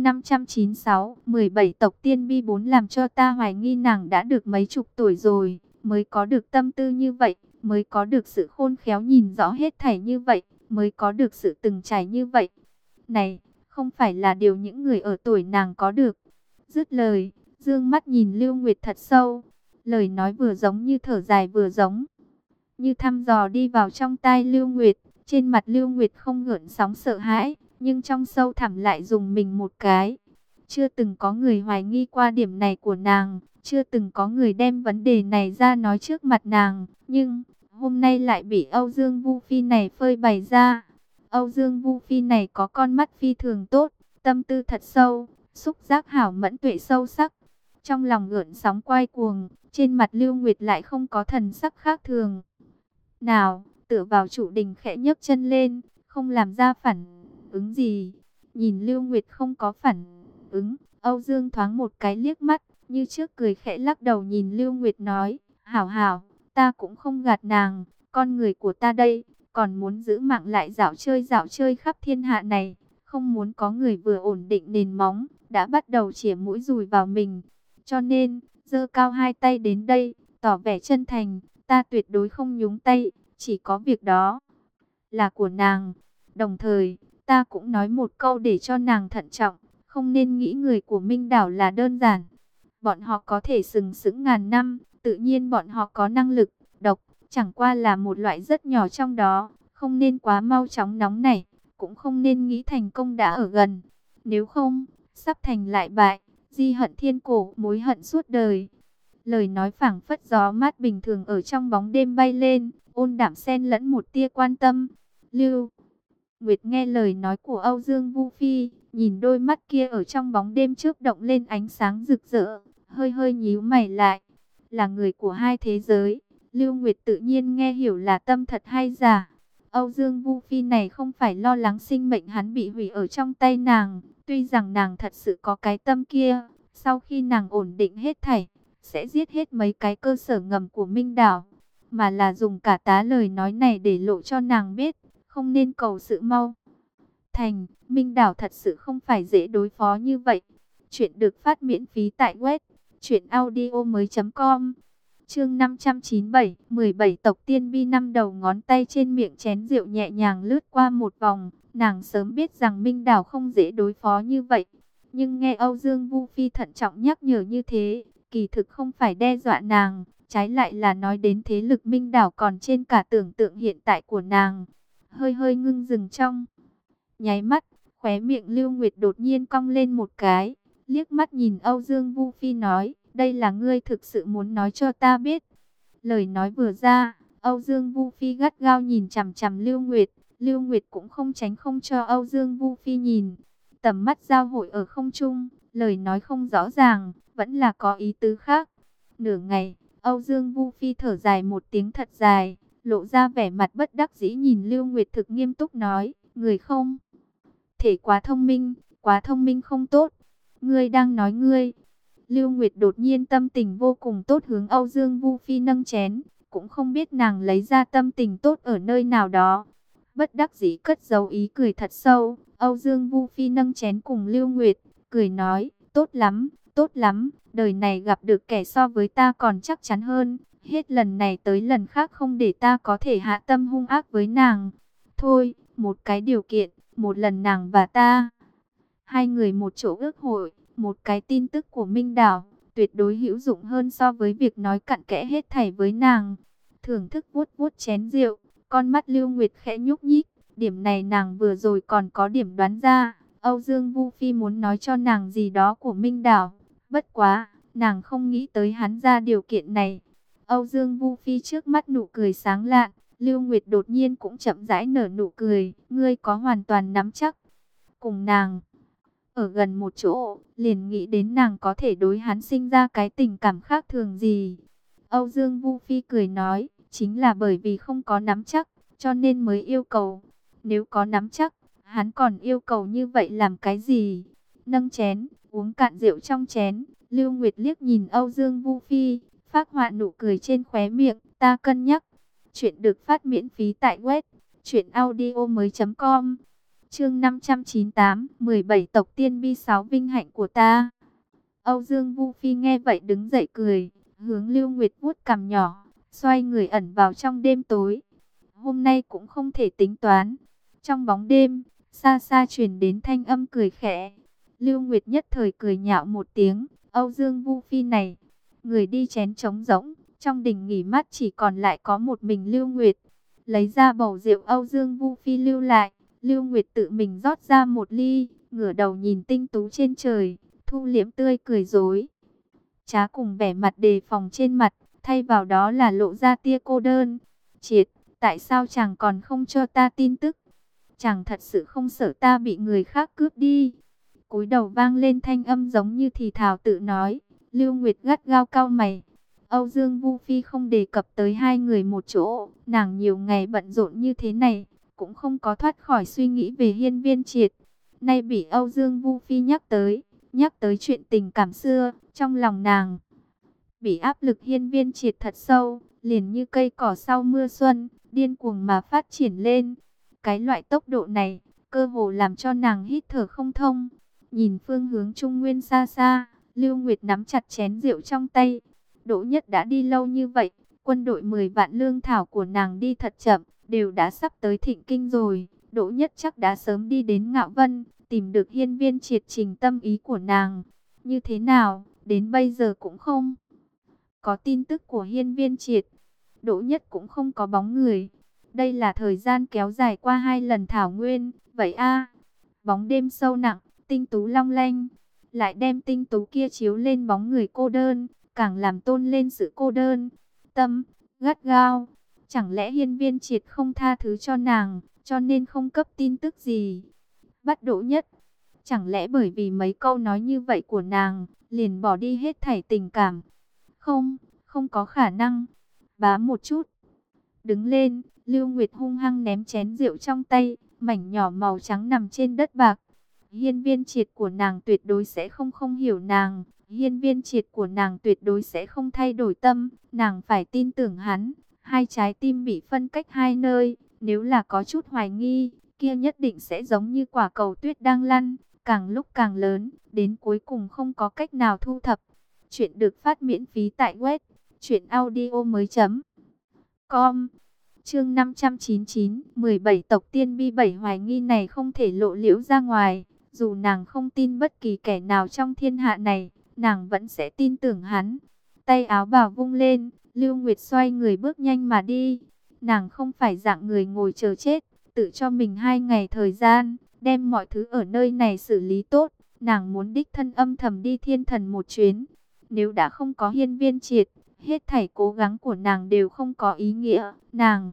596, 17 tộc tiên bi 4 làm cho ta hoài nghi nàng đã được mấy chục tuổi rồi, mới có được tâm tư như vậy, mới có được sự khôn khéo nhìn rõ hết thảy như vậy, mới có được sự từng trải như vậy. Này, không phải là điều những người ở tuổi nàng có được. Dứt lời, dương mắt nhìn Lưu Nguyệt thật sâu, lời nói vừa giống như thở dài vừa giống như thăm dò đi vào trong tai Lưu Nguyệt. Trên mặt Lưu Nguyệt không gợn sóng sợ hãi, nhưng trong sâu thẳm lại dùng mình một cái. Chưa từng có người hoài nghi qua điểm này của nàng, chưa từng có người đem vấn đề này ra nói trước mặt nàng, nhưng hôm nay lại bị Âu Dương Vu Phi này phơi bày ra. Âu Dương Vu Phi này có con mắt phi thường tốt, tâm tư thật sâu, xúc giác hảo mẫn tuệ sâu sắc. Trong lòng gợn sóng quay cuồng, trên mặt Lưu Nguyệt lại không có thần sắc khác thường nào, tựa vào trụ đình khẽ nhấc chân lên, không làm ra phản ứng gì. Nhìn Lưu Nguyệt không có phản ứng, Âu Dương thoáng một cái liếc mắt, như trước cười khẽ lắc đầu nhìn Lưu Nguyệt nói, hảo hảo, ta cũng không gạt nàng, con người của ta đây, còn muốn giữ mạng lại dạo chơi khắp thiên hạ này, không muốn có người vừa ổn định nền móng, đã bắt đầu chĩa mũi dùi vào mình. Cho nên, giơ cao hai tay đến đây, tỏ vẻ chân thành, ta tuyệt đối không nhúng tay, chỉ có việc đó là của nàng. Đồng thời, ta cũng nói một câu để cho nàng thận trọng, không nên nghĩ người của Minh Đảo là đơn giản. Bọn họ có thể sừng sững ngàn năm, tự nhiên bọn họ có năng lực, độc, chẳng qua là một loại rất nhỏ trong đó, không nên quá mau chóng nóng nảy, cũng không nên nghĩ thành công đã ở gần. Nếu không, sắp thành lại bại, di hận thiên cổ, mối hận suốt đời. Lời nói phảng phất gió mát bình thường ở trong bóng đêm bay lên, ôn đạm xen lẫn một tia quan tâm. Lưu Nguyệt nghe lời nói của Âu Dương Vu Phi, nhìn đôi mắt kia ở trong bóng đêm chớp động lên ánh sáng rực rỡ, hơi hơi nhíu mày lại. Là người của hai thế giới, Lưu Nguyệt tự nhiên nghe hiểu là tâm thật hay giả. Âu Dương Vu Phi này không phải lo lắng sinh mệnh hắn bị hủy ở trong tay nàng, tuy rằng nàng thật sự có cái tâm kia, sau khi nàng ổn định hết thảy, sẽ giết hết mấy cái cơ sở ngầm của Minh Đảo, mà là dùng cả tá lời nói này để lộ cho nàng biết, không nên cầu sự mau thành. Minh Đảo thật sự không phải dễ đối phó như vậy. Chuyện được phát miễn phí tại web truyệnaudiomoi.com. Chương 597, 17 tộc tiên bi. Năm đầu ngón tay trên miệng chén rượu nhẹ nhàng lướt qua một vòng, nàng sớm biết rằng Minh Đảo không dễ đối phó như vậy, nhưng nghe Âu Dương Vu Phi thận trọng nhắc nhở như thế, kỳ thực không phải đe dọa nàng, trái lại là nói đến thế lực Minh Đảo còn trên cả tưởng tượng hiện tại của nàng. Hơi hơi ngưng dừng trong nháy mắt, khóe miệng Lưu Nguyệt đột nhiên cong lên một cái, liếc mắt nhìn Âu Dương Vu Phi nói, đây là ngươi thực sự muốn nói cho ta biết. Lời nói vừa ra, Âu Dương Vu Phi gắt gao nhìn chằm chằm Lưu Nguyệt. Lưu Nguyệt cũng không tránh không cho Âu Dương Vu Phi nhìn. Tầm mắt giao hội ở không trung, lời nói không rõ ràng, vẫn là có ý tứ khác. Nửa ngày, Âu Dương Vu Phi thở dài một tiếng thật dài, lộ ra vẻ mặt bất đắc dĩ nhìn Lưu Nguyệt thực nghiêm túc nói, người không thể quá thông minh không tốt. Ngươi đang nói ngươi. Lưu Nguyệt đột nhiên tâm tình vô cùng tốt hướng Âu Dương Vu Phi nâng chén, cũng không biết nàng lấy ra tâm tình tốt ở nơi nào đó. Bất đắc dĩ cất giấu ý cười thật sâu, Âu Dương Vu Phi nâng chén cùng Lưu Nguyệt, cười nói, tốt lắm, đời này gặp được kẻ so với ta còn chắc chắn hơn, hết lần này tới lần khác không để ta có thể hạ tâm hung ác với nàng. Thôi, một cái điều kiện, một lần nàng và ta, hai người một chỗ ước hội, một cái tin tức của Minh Đảo, tuyệt đối hữu dụng hơn so với việc nói cặn kẽ hết thảy với nàng. Thưởng thức vuốt vuốt chén rượu, con mắt Lưu Nguyệt khẽ nhúc nhích, điểm này nàng vừa rồi còn có điểm đoán ra. Âu Dương Vu Phi muốn nói cho nàng gì đó của Minh Đảo, bất quá, nàng không nghĩ tới hắn ra điều kiện này. Âu Dương Vu Phi trước mắt nụ cười sáng lạn, Lưu Nguyệt đột nhiên cũng chậm rãi nở nụ cười, ngươi có hoàn toàn nắm chắc cùng nàng ở gần một chỗ, liền nghĩ đến nàng có thể đối hắn sinh ra cái tình cảm khác thường gì. Âu Dương Vu Phi cười nói, chính là bởi vì không có nắm chắc, cho nên mới yêu cầu. Nếu có nắm chắc, hắn còn yêu cầu như vậy làm cái gì? Nâng chén, uống cạn rượu trong chén, Lưu Nguyệt liếc nhìn Âu Dương Vu Phi, phác họa nụ cười trên khóe miệng, ta cân nhắc. Chuyện được phát miễn phí tại web truyệnaudiomoi.com. Chương 598, 17 tộc tiên bi 6 vinh hạnh của ta. Âu Dương Vu Phi nghe vậy đứng dậy cười, hướng Lưu Nguyệt vuốt cằm nhỏ, xoay người ẩn vào trong đêm tối. Hôm nay cũng không thể tính toán. Trong bóng đêm, xa xa truyền đến thanh âm cười khẽ. Lưu Nguyệt nhất thời cười nhạo một tiếng, Âu Dương Vu Phi này, người đi chén trống rỗng, trong đình nghỉ mát chỉ còn lại có một mình Lưu Nguyệt. Lấy ra bầu rượu Âu Dương Vu Phi lưu lại, Lưu Nguyệt tự mình rót ra một ly, ngửa đầu nhìn tinh tú trên trời, thu liễm tươi cười dối trá cùng vẻ mặt đề phòng trên mặt, thay vào đó là lộ ra tia cô đơn. Triệt, tại sao chàng còn không cho ta tin tức? Chàng thật sự không sợ ta bị người khác cướp đi? Cúi đầu vang lên thanh âm giống như thì thào tự nói. Lưu Nguyệt gắt gao cau mày. Âu Dương Vu Phi không đề cập tới hai người một chỗ, nàng nhiều ngày bận rộn như thế này, cũng không có thoát khỏi suy nghĩ về Hiên Viên Triệt. Nay bị Âu Dương Vu Phi nhắc tới chuyện tình cảm xưa, trong lòng nàng bị áp lực Hiên Viên Triệt thật sâu, liền như cây cỏ sau mưa xuân, điên cuồng mà phát triển lên. Cái loại tốc độ này, cơ hồ làm cho nàng hít thở không thông. Nhìn phương hướng Trung Nguyên xa xa, Lưu Nguyệt nắm chặt chén rượu trong tay. Đỗ Nhất đã đi lâu như vậy, quân đội 10 vạn lương thảo của nàng đi thật chậm, đều đã sắp tới Thịnh Kinh rồi. Đỗ Nhất chắc đã sớm đi đến Ngạo Vân, tìm được Hiên Viên Triệt trình tâm ý của nàng. Như thế nào, đến bây giờ cũng không có tin tức của Hiên Viên Triệt. Đỗ Nhất cũng không có bóng người. Đây là thời gian kéo dài qua 2 lần thảo nguyên, vậy a. Bóng đêm sâu nặng, tinh tú long lanh, lại đem tinh tú kia chiếu lên bóng người cô đơn, càng làm tôn lên sự cô đơn. Tâm, gắt gao, chẳng lẽ Hiên Viên Triệt không tha thứ cho nàng, cho nên không cấp tin tức gì? Bắt Đỗ Nhất, chẳng lẽ bởi vì mấy câu nói như vậy của nàng, liền bỏ đi hết thảy tình cảm? Không, không có khả năng. Bá một chút. Đứng lên, Lưu Nguyệt hung hăng ném chén rượu trong tay, mảnh nhỏ màu trắng nằm trên đất bạc. Hiên Viên Triệt của nàng tuyệt đối sẽ không hiểu nàng. Hiên Viên Triệt của nàng tuyệt đối sẽ không thay đổi tâm. Nàng phải tin tưởng hắn. Hai trái tim bị phân cách hai nơi. Nếu là có chút hoài nghi, kia nhất định sẽ giống như quả cầu tuyết đang lăn, càng lúc càng lớn, đến cuối cùng không có cách nào thu thập. Chuyện được phát miễn phí tại web truyệnaudiomoi.com. Chương 599, 17 tộc tiên bi 7 hoài nghi này không thể lộ liễu ra ngoài. Dù nàng không tin bất kỳ kẻ nào trong thiên hạ này, nàng vẫn sẽ tin tưởng hắn. Tay áo bào vung lên, Lưu Nguyệt xoay người bước nhanh mà đi. Nàng không phải dạng người ngồi chờ chết, tự cho mình 2 ngày thời gian, đem mọi thứ ở nơi này xử lý tốt. Nàng muốn đích thân âm thầm đi thiên thần một chuyến. Nếu đã không có Hiên Viên Triệt, hết thảy cố gắng của nàng đều không có ý nghĩa. Nàng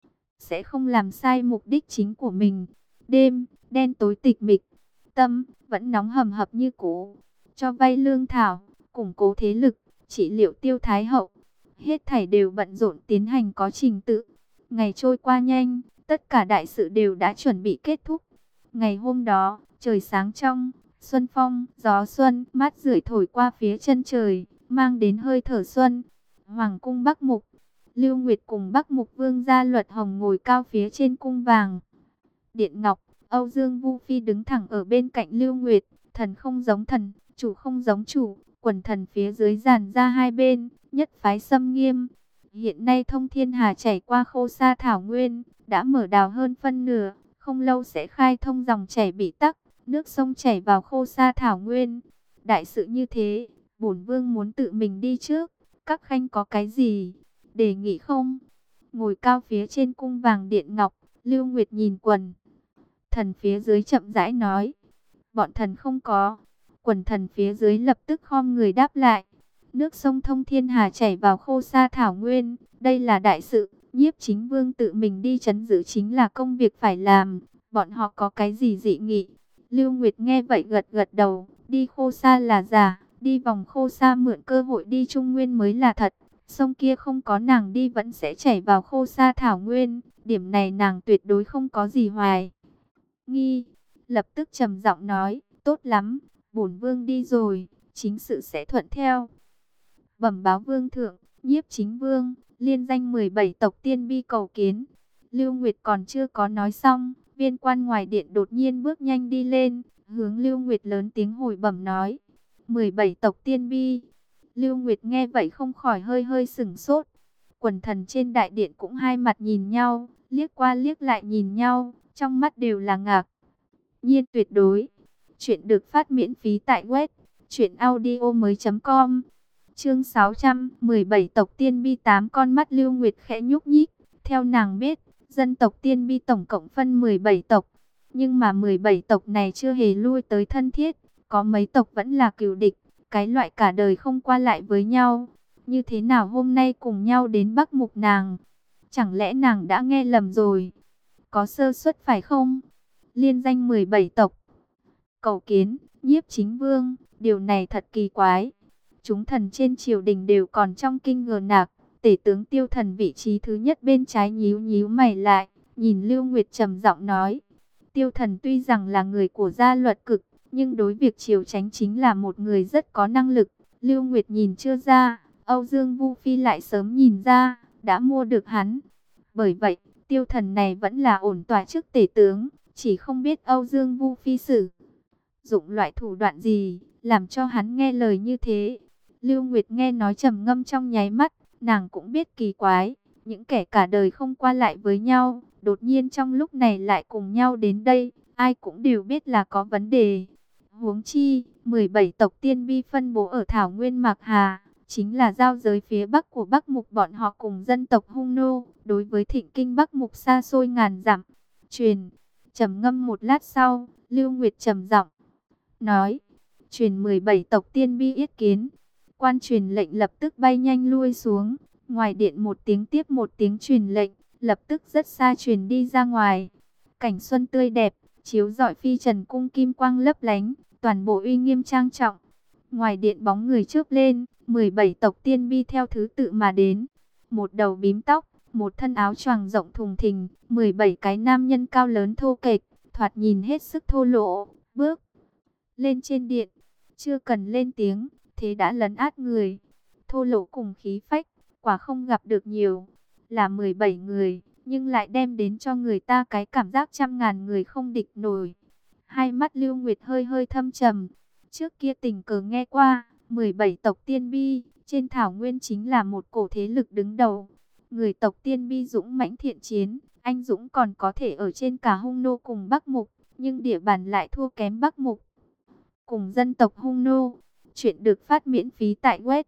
sẽ không làm sai mục đích chính của mình. Đêm đen tối tịch mịch, tâm vẫn nóng hầm hập như cũ. Cho vay lương thảo, củng cố thế lực, trị liệu Tiêu Thái hậu, hết thảy đều bận rộn tiến hành có trình tự. Ngày trôi qua nhanh, tất cả đại sự đều đã chuẩn bị kết thúc. Ngày hôm đó, trời sáng trong, xuân phong, gió xuân mát rượi thổi qua phía chân trời, mang đến hơi thở xuân. Hoàng cung Bắc Mục, Lưu Nguyệt cùng Bắc Mục Vương gia Luật Hồng ngồi cao phía trên cung vàng điện ngọc. Âu Dương Vu Phi đứng thẳng ở bên cạnh Lưu Nguyệt, thần không giống thần, chủ không giống chủ, quần thần phía dưới dàn ra hai bên, nhất phái xâm nghiêm. Hiện nay thông thiên hà chảy qua Khô Sa thảo nguyên, đã mở đào hơn phân nửa, không lâu sẽ khai thông dòng chảy bị tắc, nước sông chảy vào Khô Sa thảo nguyên. Đại sự như thế, bổn vương muốn tự mình đi trước, các khanh có cái gì đề nghị không? Ngồi cao phía trên cung vàng điện ngọc, Lưu Nguyệt nhìn quần thần phía dưới chậm rãi nói, bọn thần không có. Quần thần phía dưới lập tức khom người đáp lại. Nước sông thông thiên hà chảy vào Khô Sa thảo nguyên, đây là đại sự, Nhiếp Chính Vương tự mình đi trấn giữ chính là công việc phải làm. Bọn họ có cái gì dị nghị? Lưu Nguyệt nghe vậy gật gật đầu, đi Khô Sa là giả, đi vòng Khô Sa mượn cơ hội đi Trung Nguyên mới là thật. Sông kia không có nàng đi vẫn sẽ chảy vào Khô Sa thảo nguyên, điểm này nàng tuyệt đối không có gì hoài nghi. Lập tức trầm giọng nói, tốt lắm, bổn vương đi rồi, chính sự sẽ thuận theo. Bẩm báo vương thượng, Nhiếp Chính Vương, liên danh 17 tộc tiên bi cầu kiến. Lưu Nguyệt còn chưa có nói xong, viên quan ngoài điện đột nhiên bước nhanh đi lên, hướng Lưu Nguyệt lớn tiếng hồi bẩm nói, 17 tộc tiên bi. Lưu Nguyệt nghe vậy không khỏi hơi hơi sửng sốt. Quần thần trên đại điện cũng hai mặt nhìn nhau, liếc qua liếc lại nhìn nhau, trong mắt đều là ngạc nhiên tuyệt đối. Chuyện được phát miễn phí tại web truyệnaudiomoi.com. Chương 617 tộc tiên bi. 8 con mắt Lưu Nguyệt khẽ nhúc nhích. Theo nàng biết, dân tộc tiên bi tổng cộng phân 17 tộc, nhưng mà 17 tộc này chưa hề lui tới thân thiết, có mấy tộc vẫn là cừu địch, cái loại cả đời không qua lại với nhau. Như thế nào hôm nay cùng nhau đến Bắc Mục nàng? Chẳng lẽ nàng đã nghe lầm rồi? Có sơ suất phải không? Liên danh 17 tộc cầu kiến Nhiếp Chính Vương, điều này thật kỳ quái. Chúng thần trên triều đình đều còn trong kinh ngờ nạc. Tể tướng Tiêu Thần vị trí thứ nhất bên trái nhíu nhíu mày lại, nhìn Lưu Nguyệt trầm giọng nói, Tiêu Thần tuy rằng là người của gia luật cực, nhưng đối việc triều chánh chính là một người rất có năng lực. Lưu Nguyệt nhìn chưa ra, Âu Dương Vu Phi lại sớm nhìn ra, đã mua được hắn. Bởi vậy, Tiêu Thần này vẫn là ổn tọa chức tể tướng, chỉ không biết Âu Dương Vu Phi sử dụng loại thủ đoạn gì, làm cho hắn nghe lời như thế. Lưu Nguyệt nghe nói trầm ngâm trong nháy mắt, nàng cũng biết kỳ quái, những kẻ cả đời không qua lại với nhau, đột nhiên trong lúc này lại cùng nhau đến đây, ai cũng đều biết là có vấn đề. Huống chi, 17 tộc tiên bi phân bố ở Thảo Nguyên Mạc Hà, chính là giao giới phía bắc của Bắc Mục, bọn họ cùng dân tộc Hung Nô, đối với thịnh kinh Bắc Mục xa xôi ngàn dặm. Trầm ngâm một lát sau, Lưu Nguyệt trầm giọng nói, truyền 17 tộc tiên bi yết kiến. Quan truyền lệnh lập tức bay nhanh lui xuống, ngoài điện một tiếng tiếp một tiếng truyền lệnh, lập tức rất xa truyền đi ra ngoài. Cảnh xuân tươi đẹp, chiếu rọi phi trần cung kim quang lấp lánh, toàn bộ uy nghiêm trang trọng. Ngoài điện bóng người chớp lên, 17 tộc tiên bi theo thứ tự mà đến. Một đầu bím tóc, một thân áo choàng rộng thùng thình, 17 cái nam nhân cao lớn thô kệch, thoạt nhìn hết sức thô lỗ, bước lên trên điện, chưa cần lên tiếng, thế đã lấn át người. Thô lỗ cùng khí phách, quả không gặp được nhiều. Là 17 người, nhưng lại đem đến cho người ta cái cảm giác trăm ngàn người không địch nổi. Hai mắt Lưu Nguyệt hơi hơi thâm trầm. Trước kia tình cờ nghe qua, 17 tộc tiên bi, trên thảo nguyên chính là một cổ thế lực đứng đầu. Người tộc tiên bi dũng mãnh thiện chiến, anh dũng còn có thể ở trên cả Hung Nô cùng Bắc Mục, nhưng địa bàn lại thua kém Bắc Mục cùng dân tộc Hung Nô. Chuyện được phát miễn phí tại web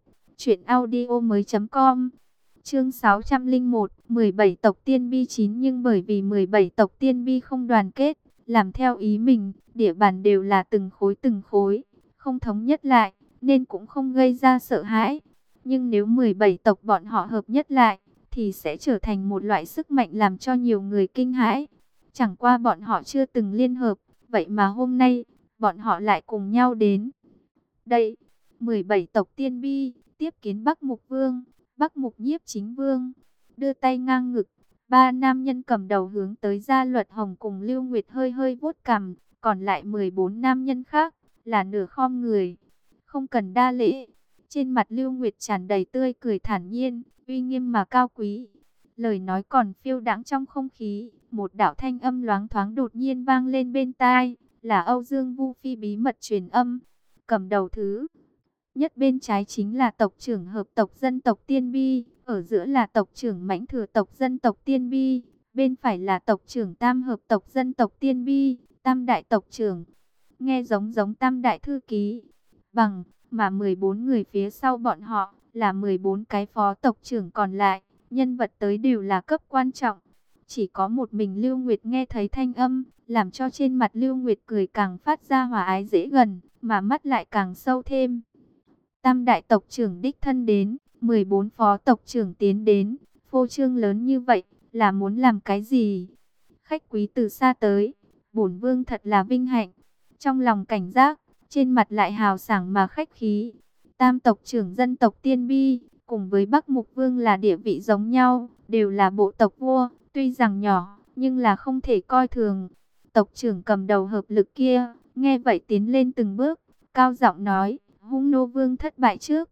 truyệnaudiomoi.com. Chương 601, 17 tộc tiên bi 9. Nhưng bởi vì 17 tộc tiên bi không đoàn kết, làm theo ý mình, địa bàn đều là từng khối, không thống nhất lại, nên cũng không gây ra sợ hãi. Nhưng nếu 17 tộc bọn họ hợp nhất lại, thì sẽ trở thành một loại sức mạnh làm cho nhiều người kinh hãi. Chẳng qua bọn họ chưa từng liên hợp, vậy mà hôm nay, bọn họ lại cùng nhau đến. Đây, 17 tộc Tiên Bi, tiếp kiến Bắc Mục Vương, Bắc Mục Nhiếp Chính Vương, đưa tay ngang ngực. Ba nam nhân cầm đầu hướng tới Gia Luật Hồng cùng Lưu Nguyệt hơi hơi vuốt cằm, còn lại 14 nam nhân khác là nửa khom người. Không cần đa lễ. Trên mặt Lưu Nguyệt tràn đầy tươi cười thản nhiên, uy nghiêm mà cao quý. Lời nói còn phiêu đãng trong không khí, một đạo thanh âm loáng thoáng đột nhiên vang lên bên tai, là Âu Dương Vu Phi bí mật truyền âm. Cầm đầu thứ nhất bên trái chính là tộc trưởng hợp tộc dân tộc Tiên Bi, ở giữa là tộc trưởng mãnh thừa tộc dân tộc Tiên Bi, bên phải là tộc trưởng tam hợp tộc dân tộc Tiên Bi, tam đại tộc trưởng. Nghe giống giống tam đại thư ký, bằng mà 14 người phía sau bọn họ là 14 cái phó tộc trưởng còn lại, nhân vật tới đều là cấp quan trọng. Chỉ có một mình Lưu Nguyệt nghe thấy thanh âm, làm cho trên mặt Lưu Nguyệt cười càng phát ra hòa ái dễ gần, mà mắt lại càng sâu thêm. Tam đại tộc trưởng đích thân đến, 14 phó tộc trưởng tiến đến, phô trương lớn như vậy, là muốn làm cái gì? Khách quý từ xa tới, bổn vương thật là vinh hạnh. Trong lòng cảnh giác, trên mặt lại hào sảng mà khách khí. Tam tộc trưởng dân tộc Tiên Bi, cùng với Bắc Mục Vương là địa vị giống nhau, đều là bộ tộc vua, tuy rằng nhỏ, nhưng là không thể coi thường. Tộc trưởng cầm đầu hợp lực kia, nghe vậy tiến lên từng bước, cao giọng nói, Hung Nô Vương thất bại trước.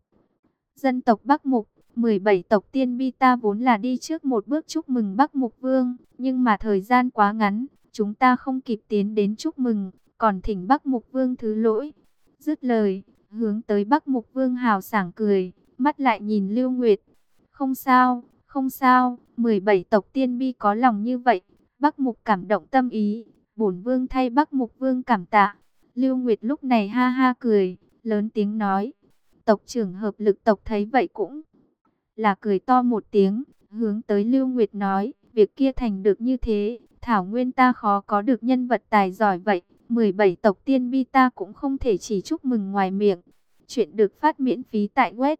Dân tộc Bắc Mục, 17 tộc Tiên Bi ta vốn là đi trước một bước chúc mừng Bắc Mục Vương, nhưng mà thời gian quá ngắn, chúng ta không kịp tiến đến chúc mừng, còn thỉnh Bắc Mục Vương thứ lỗi. Dứt lời, hướng tới Bắc Mục Vương hào sảng cười, mắt lại nhìn Lưu Nguyệt. Không sao, không sao, 17 tộc Tiên Bi có lòng như vậy, Bắc Mục cảm động tâm ý, bổn vương thay Bắc Mục Vương cảm tạ. Lưu Nguyệt lúc này ha ha cười, lớn tiếng nói. Tộc trưởng hợp lực tộc thấy vậy cũng là cười to một tiếng, hướng tới Lưu Nguyệt nói, việc kia thành được như thế, thảo nguyên ta khó có được nhân vật tài giỏi vậy, 17 tộc Tiên Bi ta cũng không thể chỉ chúc mừng ngoài miệng. Chuyện được phát miễn phí tại web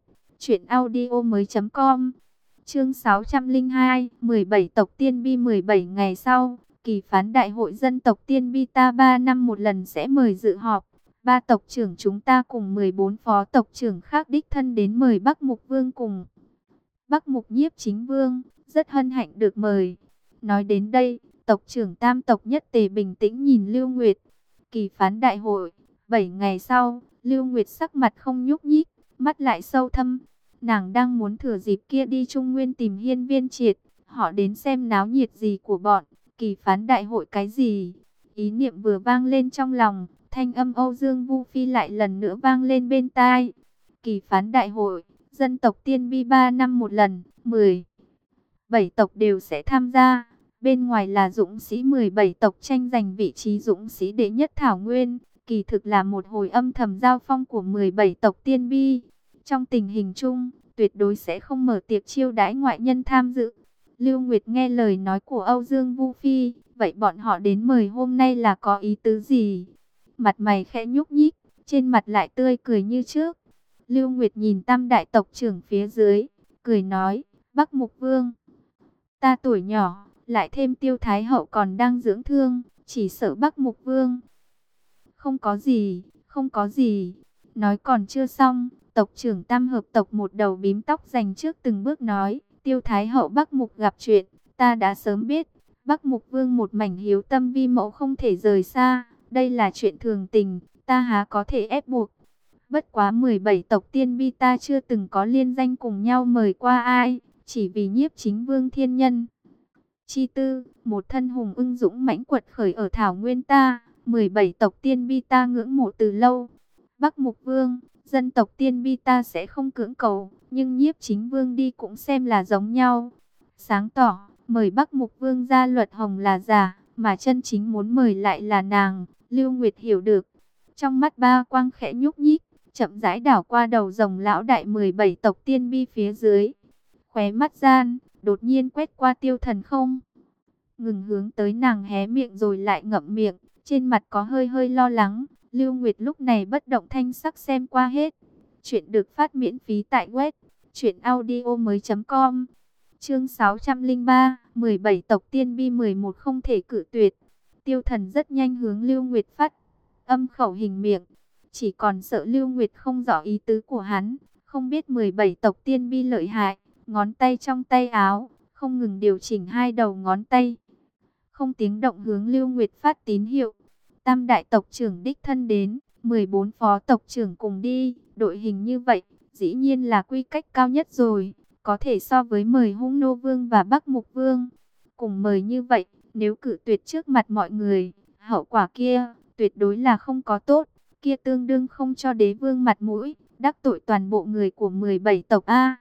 truyệnaudiomoi.com. Chương 602, 17 tộc Tiên Bi. 17 ngày sau, kỳ phán đại hội dân tộc Tiên Bi ta 3 năm một lần sẽ mời dự họp. Ba tộc trưởng chúng ta cùng 14 phó tộc trưởng khác đích thân đến mời Bắc Mục Vương cùng Bắc Mục Nhiếp Chính Vương, rất hân hạnh được mời. Nói đến đây, tộc trưởng tam tộc Nhất Tề bình tĩnh nhìn Lưu Nguyệt. Kỳ phán đại hội, 7 ngày sau, Lưu Nguyệt sắc mặt không nhúc nhích, mắt lại sâu thâm. Nàng đang muốn thừa dịp kia đi Trung Nguyên tìm Hiên Viên Triệt, họ đến xem náo nhiệt gì của bọn, kỳ phán đại hội cái gì. Ý niệm vừa vang lên trong lòng, thanh âm Âu Dương Vu Phi lại lần nữa vang lên bên tai. Kỳ phán đại hội, dân tộc Tiên Bi 3 năm một lần, 17 tộc đều sẽ tham gia. Bên ngoài là dũng sĩ 17 tộc tranh giành vị trí dũng sĩ đệ nhất Thảo Nguyên. Kỳ thực là một hồi âm thầm giao phong của 17 tộc Tiên Bi. Trong tình hình chung, tuyệt đối sẽ không mở tiệc chiêu đãi ngoại nhân tham dự. Lưu Nguyệt nghe lời nói của Âu Dương Vu Phi, vậy bọn họ đến mời hôm nay là có ý tứ gì? Mặt mày khẽ nhúc nhích, trên mặt lại tươi cười như trước. Lưu Nguyệt nhìn tam đại tộc trưởng phía dưới, cười nói, Bắc Mục Vương, ta tuổi nhỏ, lại thêm Tiêu Thái Hậu còn đang dưỡng thương, chỉ sợ Bắc Mục Vương. Không có gì, không có gì. Nói còn chưa xong, tộc trưởng tam hợp tộc một đầu bím tóc dành trước từng bước nói, Tiêu Thái Hậu Bắc Mục gặp chuyện, ta đã sớm biết. Bắc Mục Vương một mảnh hiếu tâm vi mẫu không thể rời xa, đây là chuyện thường tình, ta há có thể ép buộc. Bất quá 17 tộc Tiên Bi ta chưa từng có liên danh cùng nhau mời qua ai, chỉ vì Nhiếp Chính Vương thiên nhân chi tư, một thân hùng ưng dũng mãnh quật khởi ở Thảo Nguyên ta, 17 tộc Tiên Bi ta ngưỡng mộ từ lâu. Bắc Mục Vương, dân tộc Tiên Bi ta sẽ không cưỡng cầu, nhưng Nhiếp Chính Vương đi cũng xem là giống nhau. Sáng tỏ, mời Bắc Mục Vương Gia Luật Hồng là giả, mà chân chính muốn mời lại là nàng. Lưu Nguyệt hiểu được, trong mắt ba quang khẽ nhúc nhích, chậm rãi đảo qua đầu rồng lão đại 17 tộc Tiên Bi phía dưới. Khóe mắt gian, đột nhiên quét qua Tiêu Thần không. Ngừng hướng tới nàng hé miệng rồi lại ngậm miệng, trên mặt có hơi hơi lo lắng. Lưu Nguyệt lúc này bất động thanh sắc xem qua hết. Chuyện được phát miễn phí tại web truyệnaudiomoi.com. Chương 603, 17 tộc tiên bi 11 không thể cự tuyệt. Tiêu Thần rất nhanh hướng Lưu Nguyệt phát âm khẩu hình miệng, chỉ còn sợ Lưu Nguyệt không rõ ý tứ của hắn, không biết 17 tộc tiên bi lợi hại, ngón tay trong tay áo không ngừng điều chỉnh hai đầu ngón tay, không tiếng động hướng Lưu Nguyệt phát tín hiệu. Tam đại tộc trưởng đích thân đến, 14 phó tộc trưởng cùng đi, đội hình như vậy, dĩ nhiên là quy cách cao nhất rồi, có thể so với mời Hung Nô Vương và Bắc Mục Vương. Cùng mời như vậy, nếu cự tuyệt trước mặt mọi người, hậu quả kia tuyệt đối là không có tốt, kia tương đương không cho đế vương mặt mũi, đắc tội toàn bộ người của 17 tộc A.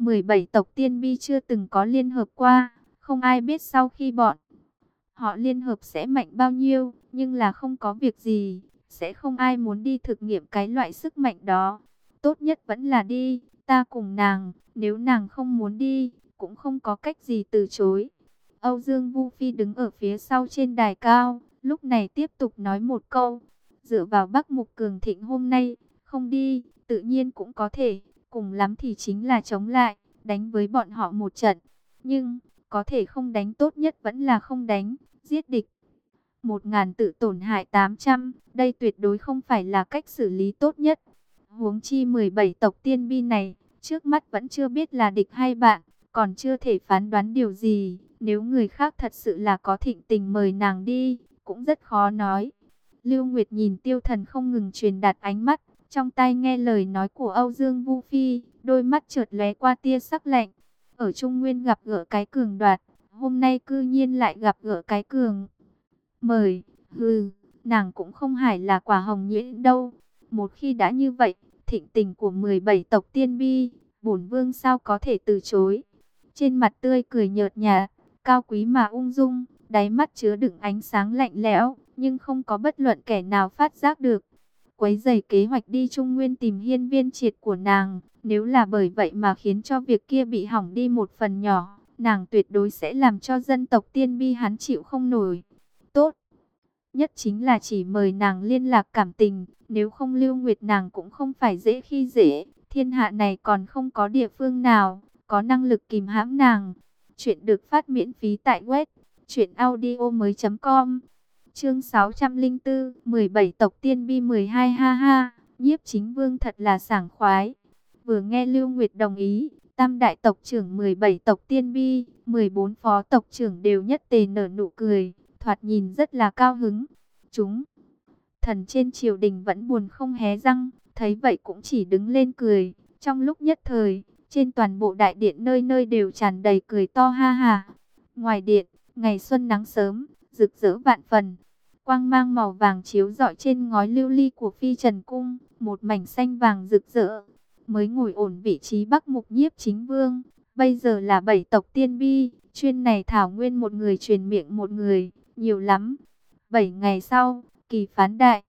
17 tộc tiên bi chưa từng có liên hợp qua, không ai biết sau khi bọn họ liên hợp sẽ mạnh bao nhiêu, nhưng là không có việc gì, sẽ không ai muốn đi thực nghiệm cái loại sức mạnh đó. Tốt nhất vẫn là đi, ta cùng nàng, nếu nàng không muốn đi, cũng không có cách gì từ chối. Âu Dương Vu Phi đứng ở phía sau trên đài cao, lúc này tiếp tục nói một câu, dựa vào Bắc Mục cường thịnh hôm nay, không đi, tự nhiên cũng có thể, cùng lắm thì chính là chống lại, đánh với bọn họ một trận. Nhưng, có thể không đánh, tốt nhất vẫn là không đánh, giết địch. 1000 tự tổn hại 800, đây tuyệt đối không phải là cách xử lý tốt nhất. Huống chi 17 tộc tiên bi này, trước mắt vẫn chưa biết là địch hay bạn, còn chưa thể phán đoán điều gì. Nếu người khác thật sự là có thịnh tình mời nàng đi, cũng rất khó nói. Lưu Nguyệt nhìn Tiêu Thần không ngừng truyền đạt ánh mắt, trong tai nghe lời nói của Âu Dương Vu Phi, đôi mắt chợt lóe qua tia sắc lạnh. Ở Trung Nguyên gặp gỡ cái cường đoạt, hôm nay cư nhiên lại gặp gỡ cái cường mời. Hừ, nàng cũng không phải là quả hồng nhuyễn đâu. Một khi đã như vậy, thịnh tình của 17 tộc tiên bi, bổn vương sao có thể từ chối. Trên mặt tươi cười nhợt nhạt, cao quý mà ung dung, đáy mắt chứa đựng ánh sáng lạnh lẽo, nhưng không có bất luận kẻ nào phát giác được. Quấy rầy kế hoạch đi Trung Nguyên tìm hiên viên triệt của nàng, nếu là bởi vậy mà khiến cho việc kia bị hỏng đi một phần nhỏ, nàng tuyệt đối sẽ làm cho dân tộc tiên bi hắn chịu không nổi. Tốt nhất chính là chỉ mời nàng liên lạc cảm tình, nếu không Lưu Nguyệt nàng cũng không phải dễ khi dễ, thiên hạ này còn không có địa phương nào có năng lực kìm hãm nàng. Chuyện được phát miễn phí tại web truyệnaudiomoi.com. Chương 604, 17 tộc tiên bi 12 ha ha, Nhiếp Chính Vương thật là sảng khoái. Vừa nghe Lưu Nguyệt đồng ý, tam đại tộc trưởng 17 tộc tiên bi, 14 phó tộc trưởng đều nhất tề nở nụ cười, thoạt nhìn rất là cao hứng. Chúng thần trên triều đình vẫn buồn không hé răng, thấy vậy cũng chỉ đứng lên cười. Trong lúc nhất thời, trên toàn bộ đại điện nơi nơi đều tràn đầy cười to ha ha. Ngoài điện, ngày xuân nắng sớm, rực rỡ vạn phần. Quang mang màu vàng chiếu rọi trên ngói lưu ly của Phi Trần Cung, một mảnh xanh vàng rực rỡ. Mới ngồi ổn vị trí Bắc Mục Nhiếp Chính Vương, bây giờ là 7 tộc tiên bi, chuyên này thảo nguyên một người truyền miệng một người, nhiều lắm. 7 ngày sau, kỳ phán đại,